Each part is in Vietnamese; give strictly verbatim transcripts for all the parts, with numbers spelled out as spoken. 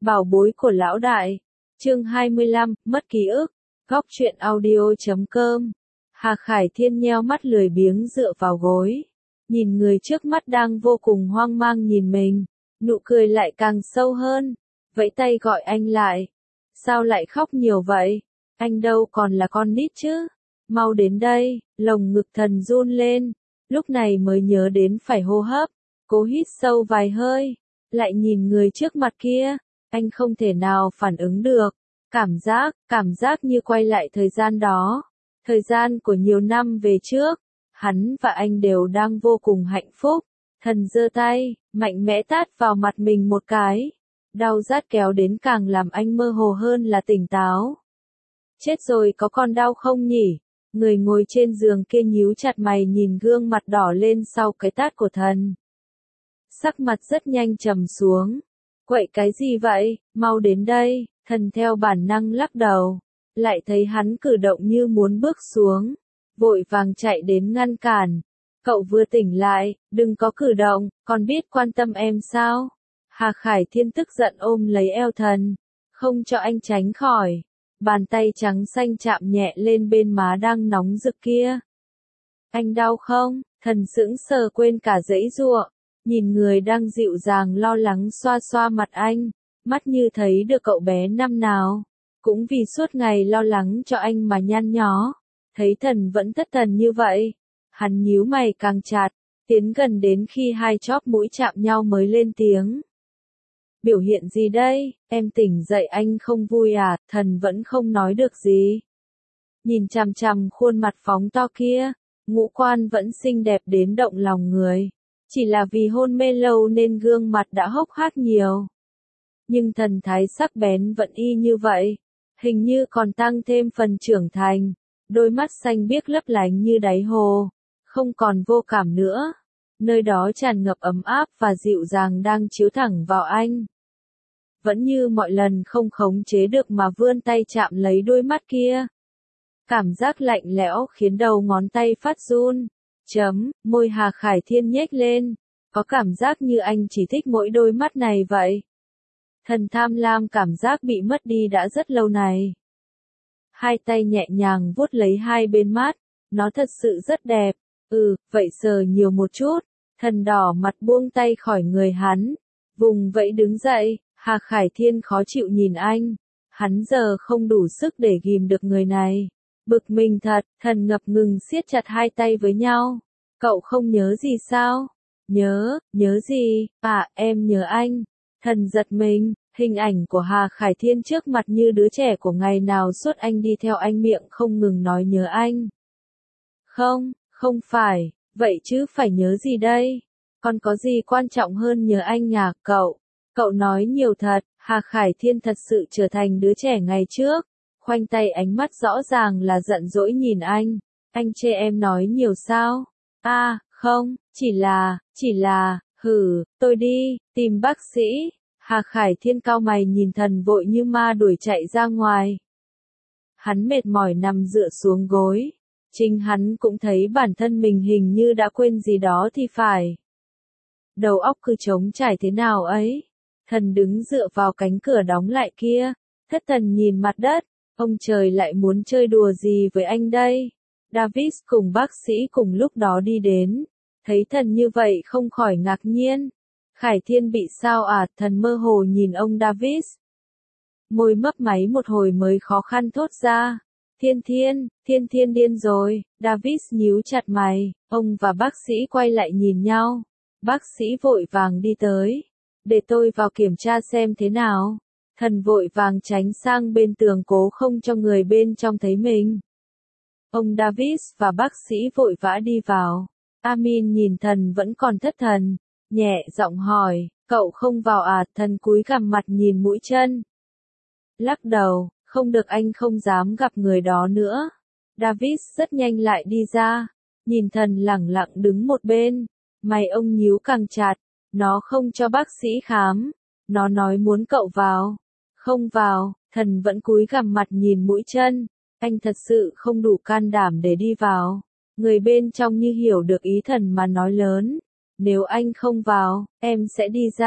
Bảo bối của lão đại. Chương hai mươi lăm, mất ký ức. Góc truyện audio chấm com. Hà Khải Thiên nheo mắt lười biếng dựa vào gối. Nhìn người trước mắt đang vô cùng hoang mang nhìn mình. Nụ cười lại càng sâu hơn. Vẫy tay gọi anh lại. Sao lại khóc nhiều vậy? Anh đâu còn là con nít chứ? Mau đến đây. Lồng ngực thần run lên. Lúc này mới nhớ đến phải hô hấp. Cố hít sâu vài hơi. Lại nhìn người trước mặt kia. Anh không thể nào phản ứng được. Cảm giác, cảm giác như quay lại thời gian đó. Thời gian của nhiều năm về trước. Hắn và anh đều đang vô cùng hạnh phúc. Thần giơ tay, mạnh mẽ tát vào mặt mình một cái. Đau rát kéo đến càng làm anh mơ hồ hơn là tỉnh táo. Chết rồi, có còn đau không nhỉ? Người ngồi trên giường kia nhíu chặt mày nhìn gương mặt đỏ lên sau cái tát của thần. Sắc mặt rất nhanh trầm xuống. Quậy cái gì vậy, mau đến đây. Thần theo bản năng lắc đầu. Lại thấy hắn cử động như muốn bước xuống. Vội vàng chạy đến ngăn cản. Cậu vừa tỉnh lại, đừng có cử động, còn biết quan tâm em sao? Hà Khải Thiên tức giận ôm lấy eo thần. Không cho anh tránh khỏi. Bàn tay trắng xanh chạm nhẹ lên bên má đang nóng rực kia. Anh đau không? Thần sững sờ quên cả giãy giụa. Nhìn người đang dịu dàng lo lắng xoa xoa mặt anh. Mắt như thấy được cậu bé năm nào. Cũng vì suốt ngày lo lắng cho anh mà nhăn nhó. Thấy thần vẫn thất thần như vậy. Hắn nhíu mày càng chặt. Tiến gần đến khi hai chóp mũi chạm nhau mới lên tiếng. Biểu hiện gì đây? Em tỉnh dậy anh không vui à? Thần vẫn không nói được gì. Nhìn chằm chằm khuôn mặt phóng to kia. Ngũ quan vẫn xinh đẹp đến động lòng người. Chỉ là vì hôn mê lâu nên gương mặt đã hốc hác nhiều. Nhưng thần thái sắc bén vẫn y như vậy. Hình như còn tăng thêm phần trưởng thành. Đôi mắt xanh biếc lấp lánh như đáy hồ. Không còn vô cảm nữa. Nơi đó tràn ngập ấm áp và dịu dàng đang chiếu thẳng vào anh. Vẫn như mọi lần không khống chế được mà vươn tay chạm lấy đôi mắt kia. Cảm giác lạnh lẽo khiến đầu ngón tay phát run. Chấm, môi Hà Khải Thiên nhếch lên. Có cảm giác như anh chỉ thích mỗi đôi mắt này vậy. Thần tham lam cảm giác bị mất đi đã rất lâu này. Hai tay nhẹ nhàng vuốt lấy hai bên mắt. Nó thật sự rất đẹp. Ừ, vậy sờ nhiều một chút. Thần đỏ mặt buông tay khỏi người hắn. Vùng vẫy đứng dậy. Hà Khải Thiên khó chịu nhìn anh. Hắn giờ không đủ sức để ghìm được người này. Bực mình thật, thần ngập ngừng siết chặt hai tay với nhau. Cậu không nhớ gì sao? Nhớ, nhớ gì? À, em nhớ anh. Thần giật mình, hình ảnh của Hà Khải Thiên trước mặt như đứa trẻ của ngày nào suốt anh đi theo anh miệng không ngừng nói nhớ anh. Không, không phải, vậy chứ phải nhớ gì đây? Còn có gì quan trọng hơn nhớ anh à, cậu? Cậu nói nhiều thật, Hà Khải Thiên thật sự trở thành đứa trẻ ngày trước. Khoanh tay ánh mắt rõ ràng là giận dỗi nhìn anh. Anh chê em nói nhiều sao? À, không, chỉ là, chỉ là, hử, tôi đi, tìm bác sĩ. Hà Khải Thiên cau mày nhìn thần vội như ma đuổi chạy ra ngoài. Hắn mệt mỏi nằm dựa xuống gối. Chính hắn cũng thấy bản thân mình hình như đã quên gì đó thì phải. Đầu óc cứ trống trải thế nào ấy. Thần đứng dựa vào cánh cửa đóng lại kia. Thất thần nhìn mặt đất. Ông trời lại muốn chơi đùa gì với anh đây? Davis cùng bác sĩ cùng lúc đó đi đến. Thấy thần như vậy không khỏi ngạc nhiên. Khải Thiên bị sao à? Thần mơ hồ nhìn ông Davis. Môi mấp máy một hồi mới khó khăn thốt ra. Thiên Thiên, Thiên Thiên điên rồi. Davis nhíu chặt mày. Ông và bác sĩ quay lại nhìn nhau. Bác sĩ vội vàng đi tới. Để tôi vào kiểm tra xem thế nào. Thần vội vàng tránh sang bên tường cố không cho người bên trong thấy mình. Ông Davis và bác sĩ vội vã đi vào. Amin nhìn thần vẫn còn thất thần. Nhẹ giọng hỏi, cậu không vào à? Thần cúi gằm mặt nhìn mũi chân. Lắc đầu, không được, anh không dám gặp người đó nữa. Davis rất nhanh lại đi ra. Nhìn thần lẳng lặng đứng một bên. Mày ông nhíu càng chặt. Nó không cho bác sĩ khám. Nó nói muốn cậu vào. Không vào, thần vẫn cúi gằm mặt nhìn mũi chân. Anh thật sự không đủ can đảm để đi vào. Người bên trong như hiểu được ý thần mà nói lớn. Nếu anh không vào, em sẽ đi ra.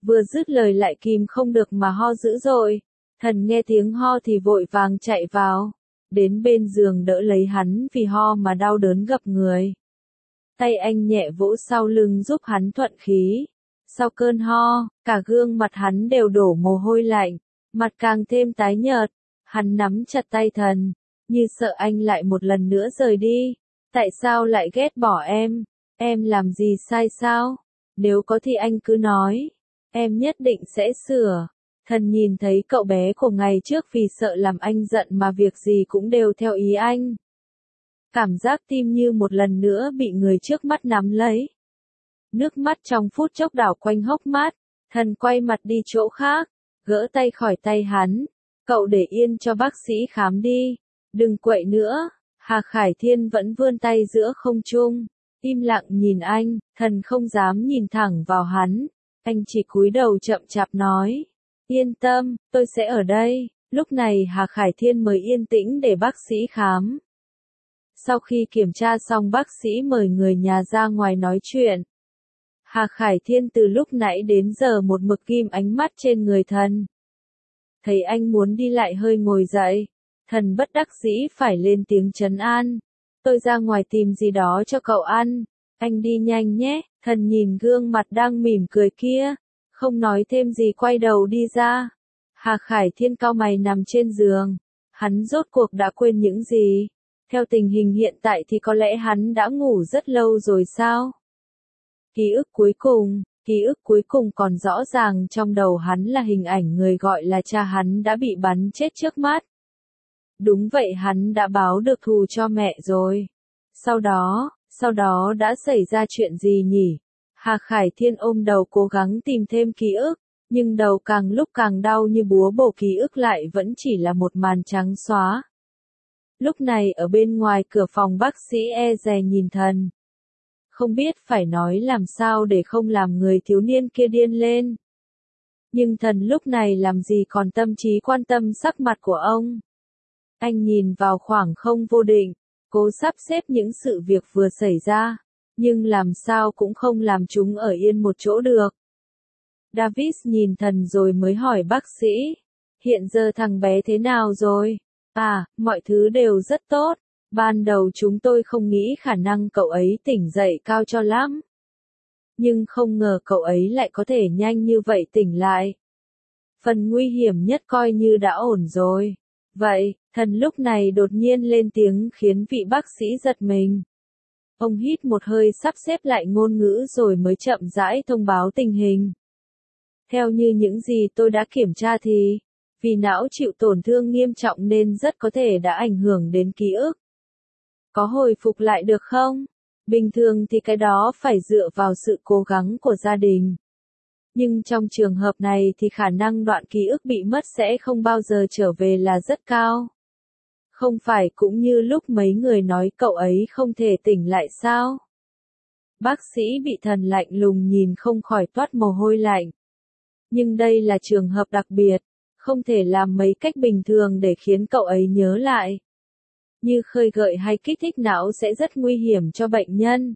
Vừa dứt lời lại kìm không được mà ho dữ dội. Thần nghe tiếng ho thì vội vàng chạy vào. Đến bên giường đỡ lấy hắn vì ho mà đau đớn gập người. Tay anh nhẹ vỗ sau lưng giúp hắn thuận khí. Sau cơn ho, cả gương mặt hắn đều đổ mồ hôi lạnh, mặt càng thêm tái nhợt. Hắn nắm chặt tay thần, như sợ anh lại một lần nữa rời đi. Tại sao lại ghét bỏ em? Em làm gì sai sao? Nếu có thì anh cứ nói. Em nhất định sẽ sửa. Thần nhìn thấy cậu bé của ngày trước vì sợ làm anh giận mà việc gì cũng đều theo ý anh. Cảm giác tim như một lần nữa bị người trước mắt nắm lấy. Nước mắt trong phút chốc đảo quanh hốc mắt. Thần quay mặt đi chỗ khác, gỡ tay khỏi tay hắn. Cậu để yên cho bác sĩ khám đi. Đừng quậy nữa. Hà Khải Thiên vẫn vươn tay giữa không trung. Im lặng nhìn anh, thần không dám nhìn thẳng vào hắn. Anh chỉ cúi đầu chậm chạp nói. Yên tâm, tôi sẽ ở đây. Lúc này Hà Khải Thiên mới yên tĩnh để bác sĩ khám. Sau khi kiểm tra xong bác sĩ mời người nhà ra ngoài nói chuyện. Hà Khải Thiên từ lúc nãy đến giờ một mực ghim ánh mắt trên người thần. Thấy anh muốn đi lại hơi ngồi dậy. Thần bất đắc dĩ phải lên tiếng trấn an. Tôi ra ngoài tìm gì đó cho cậu ăn. Anh đi nhanh nhé. Thần nhìn gương mặt đang mỉm cười kia. Không nói thêm gì quay đầu đi ra. Hà Khải Thiên cau mày nằm trên giường. Hắn rốt cuộc đã quên những gì. Theo tình hình hiện tại thì có lẽ hắn đã ngủ rất lâu rồi sao? Ký ức cuối cùng, ký ức cuối cùng còn rõ ràng trong đầu hắn là hình ảnh người gọi là cha hắn đã bị bắn chết trước mắt. Đúng vậy, hắn đã báo được thù cho mẹ rồi. Sau đó, sau đó đã xảy ra chuyện gì nhỉ? Hà Khải Thiên ôm đầu cố gắng tìm thêm ký ức, nhưng đầu càng lúc càng đau như búa bổ, ký ức lại vẫn chỉ là một màn trắng xóa. Lúc này ở bên ngoài cửa phòng bác sĩ e dè nhìn thần. Không biết phải nói làm sao để không làm người thiếu niên kia điên lên. Nhưng thần lúc này làm gì còn tâm trí quan tâm sắc mặt của ông. Anh nhìn vào khoảng không vô định, cố sắp xếp những sự việc vừa xảy ra, nhưng làm sao cũng không làm chúng ở yên một chỗ được. Davis nhìn thần rồi mới hỏi bác sĩ, hiện giờ thằng bé thế nào rồi? À, mọi thứ đều rất tốt. Ban đầu chúng tôi không nghĩ khả năng cậu ấy tỉnh dậy cao cho lắm. Nhưng không ngờ cậu ấy lại có thể nhanh như vậy tỉnh lại. Phần nguy hiểm nhất coi như đã ổn rồi. Vậy, thần lúc này đột nhiên lên tiếng khiến vị bác sĩ giật mình. Ông hít một hơi sắp xếp lại ngôn ngữ rồi mới chậm rãi thông báo tình hình. Theo như những gì tôi đã kiểm tra thì, vì não chịu tổn thương nghiêm trọng nên rất có thể đã ảnh hưởng đến ký ức. Có hồi phục lại được không? Bình thường thì cái đó phải dựa vào sự cố gắng của gia đình. Nhưng trong trường hợp này thì khả năng đoạn ký ức bị mất sẽ không bao giờ trở về là rất cao. Không phải cũng như lúc mấy người nói cậu ấy không thể tỉnh lại sao? Bác sĩ bị thần lạnh lùng nhìn không khỏi toát mồ hôi lạnh. Nhưng đây là trường hợp đặc biệt, không thể làm mấy cách bình thường để khiến cậu ấy nhớ lại. Như khơi gợi hay kích thích não sẽ rất nguy hiểm cho bệnh nhân.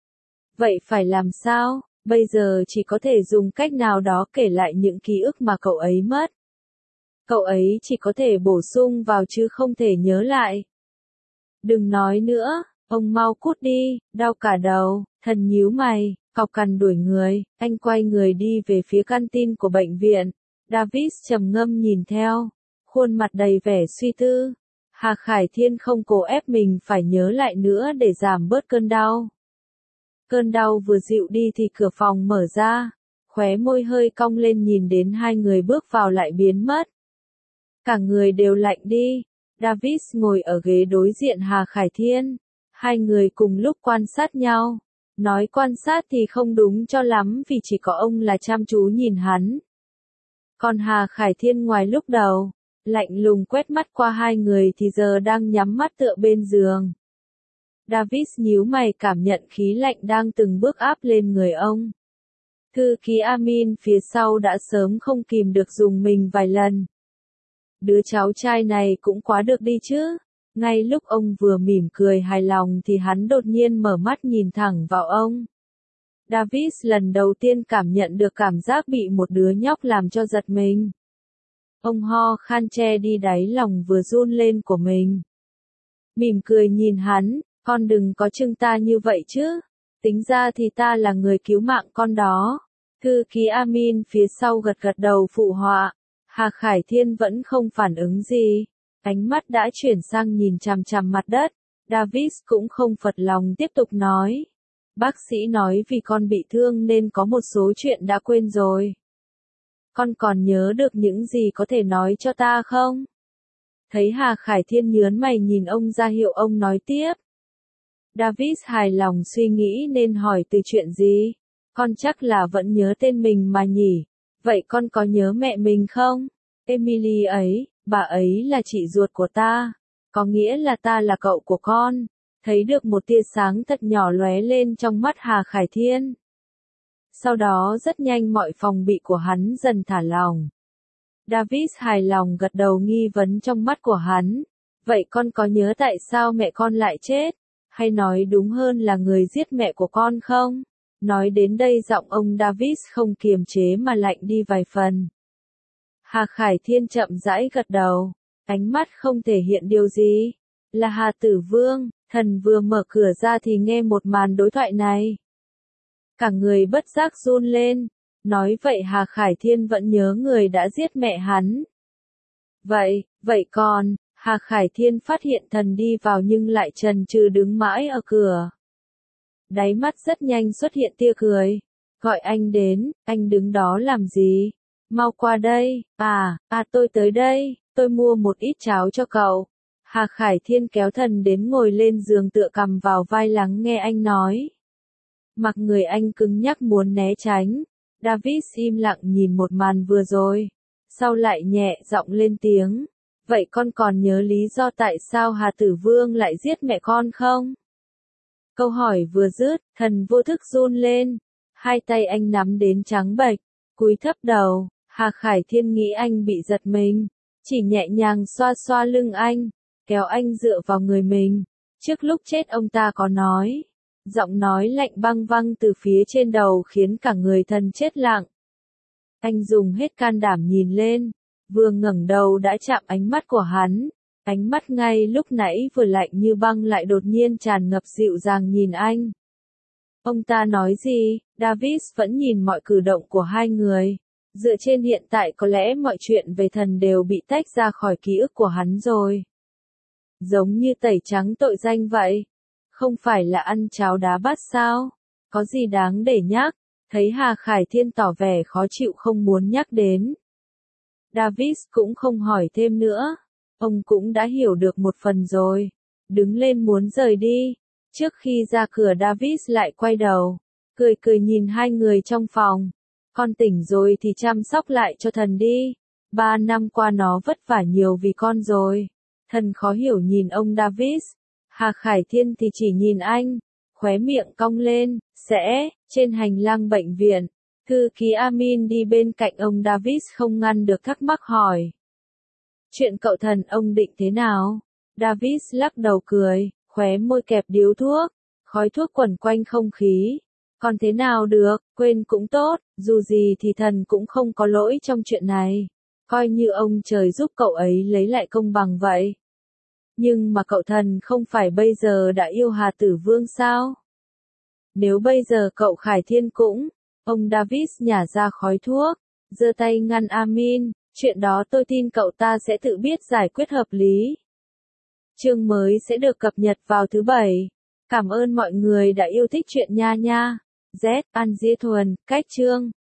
Vậy phải làm sao? Bây giờ chỉ có thể dùng cách nào đó kể lại những ký ức mà cậu ấy mất. Cậu ấy chỉ có thể bổ sung vào chứ không thể nhớ lại. Đừng nói nữa, ông mau cút đi, đau cả đầu. Thần nhíu mày, cọc cằn đuổi người. Anh quay người đi về phía canteen của bệnh viện. Davis trầm ngâm nhìn theo, khuôn mặt đầy vẻ suy tư. Hà Khải Thiên không cố ép mình phải nhớ lại nữa để giảm bớt cơn đau. Cơn đau vừa dịu đi thì cửa phòng mở ra, khóe môi hơi cong lên nhìn đến hai người bước vào lại biến mất. Cả người đều lạnh đi. Davis ngồi ở ghế đối diện Hà Khải Thiên. Hai người cùng lúc quan sát nhau. Nói quan sát thì không đúng cho lắm vì chỉ có ông là chăm chú nhìn hắn. Còn Hà Khải Thiên ngoài lúc đầu, lạnh lùng quét mắt qua hai người thì giờ đang nhắm mắt tựa bên giường. Davis nhíu mày cảm nhận khí lạnh đang từng bước áp lên người ông. Thư ký Amin phía sau đã sớm không kìm được dùng mình vài lần. Đứa cháu trai này cũng quá được đi chứ. Ngay lúc ông vừa mỉm cười hài lòng thì hắn đột nhiên mở mắt nhìn thẳng vào ông. Davis lần đầu tiên cảm nhận được cảm giác bị một đứa nhóc làm cho giật mình. Ông ho khan che đi đáy lòng vừa run lên của mình. Mỉm cười nhìn hắn, con đừng có trưng ta như vậy chứ. Tính ra thì ta là người cứu mạng con đó. Thư ký Amin phía sau gật gật đầu phụ họa. Hà Khải Thiên vẫn không phản ứng gì. Ánh mắt đã chuyển sang nhìn chằm chằm mặt đất. Davis cũng không phật lòng tiếp tục nói. Bác sĩ nói vì con bị thương nên có một số chuyện đã quên rồi. Con còn nhớ được những gì có thể nói cho ta không? Thấy Hà Khải Thiên nhớn mày nhìn ông ra hiệu ông nói tiếp. Davis hài lòng suy nghĩ nên hỏi từ chuyện gì? Con chắc là vẫn nhớ tên mình mà nhỉ? Vậy con có nhớ mẹ mình không? Emily ấy, bà ấy là chị ruột của ta. Có nghĩa là ta là cậu của con. Thấy được một tia sáng thật nhỏ lóe lên trong mắt Hà Khải Thiên. Sau đó rất nhanh mọi phòng bị của hắn dần thả lỏng. Davis hài lòng gật đầu nghi vấn trong mắt của hắn. Vậy con có nhớ tại sao mẹ con lại chết? Hay nói đúng hơn là người giết mẹ của con không? Nói đến đây giọng ông Davis không kiềm chế mà lạnh đi vài phần. Hà Khải Thiên chậm rãi gật đầu. Ánh mắt không thể hiện điều gì. Là Hà Tử Vương, thần vừa mở cửa ra thì nghe một màn đối thoại này. Cả người bất giác run lên. Nói vậy Hà Khải Thiên vẫn nhớ người đã giết mẹ hắn. Vậy, vậy còn, Hà Khải Thiên phát hiện thần đi vào nhưng lại chần chừ đứng mãi ở cửa. Đáy mắt rất nhanh xuất hiện tia cười. Gọi anh đến, anh đứng đó làm gì? Mau qua đây, à, à tôi tới đây, tôi mua một ít cháo cho cậu. Hà Khải Thiên kéo thần đến ngồi lên giường tựa cằm vào vai lắng nghe anh nói. Mặc người anh cứng nhắc muốn né tránh. Davis im lặng nhìn một màn vừa rồi. Sau lại nhẹ giọng lên tiếng. Vậy con còn nhớ lý do tại sao Hà Tử Vương lại giết mẹ con không? Câu hỏi vừa dứt, thần vô thức run lên. Hai tay anh nắm đến trắng bệch, cúi thấp đầu. Hà Khải Thiên nghĩ anh bị giật mình. Chỉ nhẹ nhàng xoa xoa lưng anh, kéo anh dựa vào người mình. Trước lúc chết ông ta có nói. Giọng nói lạnh băng văng từ phía trên đầu khiến cả người thần chết lặng. Anh dùng hết can đảm nhìn lên, vừa ngẩng đầu đã chạm ánh mắt của hắn. Ánh mắt ngay lúc nãy vừa lạnh như băng lại đột nhiên tràn ngập dịu dàng nhìn anh. Ông ta nói gì? Davis vẫn nhìn mọi cử động của hai người. Dựa trên hiện tại có lẽ mọi chuyện về thần đều bị tách ra khỏi ký ức của hắn rồi. Giống như tẩy trắng tội danh vậy. Không phải là ăn cháo đá bát sao? Có gì đáng để nhắc? Thấy Hà Khải Thiên tỏ vẻ khó chịu không muốn nhắc đến. Davis cũng không hỏi thêm nữa. Ông cũng đã hiểu được một phần rồi. Đứng lên muốn rời đi. Trước khi ra cửa Davis lại quay đầu. Cười cười nhìn hai người trong phòng. Con tỉnh rồi thì chăm sóc lại cho thần đi. Ba năm qua nó vất vả nhiều vì con rồi. Thần khó hiểu nhìn ông Davis. Hà Khải Thiên thì chỉ nhìn anh. Khóe miệng cong lên. Sẽ, trên hành lang bệnh viện. Thư ký Amin đi bên cạnh ông Davis không ngăn được thắc mắc hỏi. Chuyện cậu thần ông định thế nào? Davis lắc đầu cười, khóe môi kẹp điếu thuốc. Khói thuốc quẩn quanh không khí. Còn thế nào được, quên cũng tốt, dù gì thì thần cũng không có lỗi trong chuyện này. Coi như ông trời giúp cậu ấy lấy lại công bằng vậy. Nhưng mà cậu thần không phải bây giờ đã yêu Hà Tử Vương sao? Nếu bây giờ cậu Khải Thiên cũng, ông Davis nhả ra khói thuốc, giơ tay ngăn Amin, chuyện đó tôi tin cậu ta sẽ tự biết giải quyết hợp lý. Chương mới sẽ được cập nhật vào thứ bảy. Cảm ơn mọi người đã yêu thích chuyện nha nha. Z, An Diê Thuần, cách chương.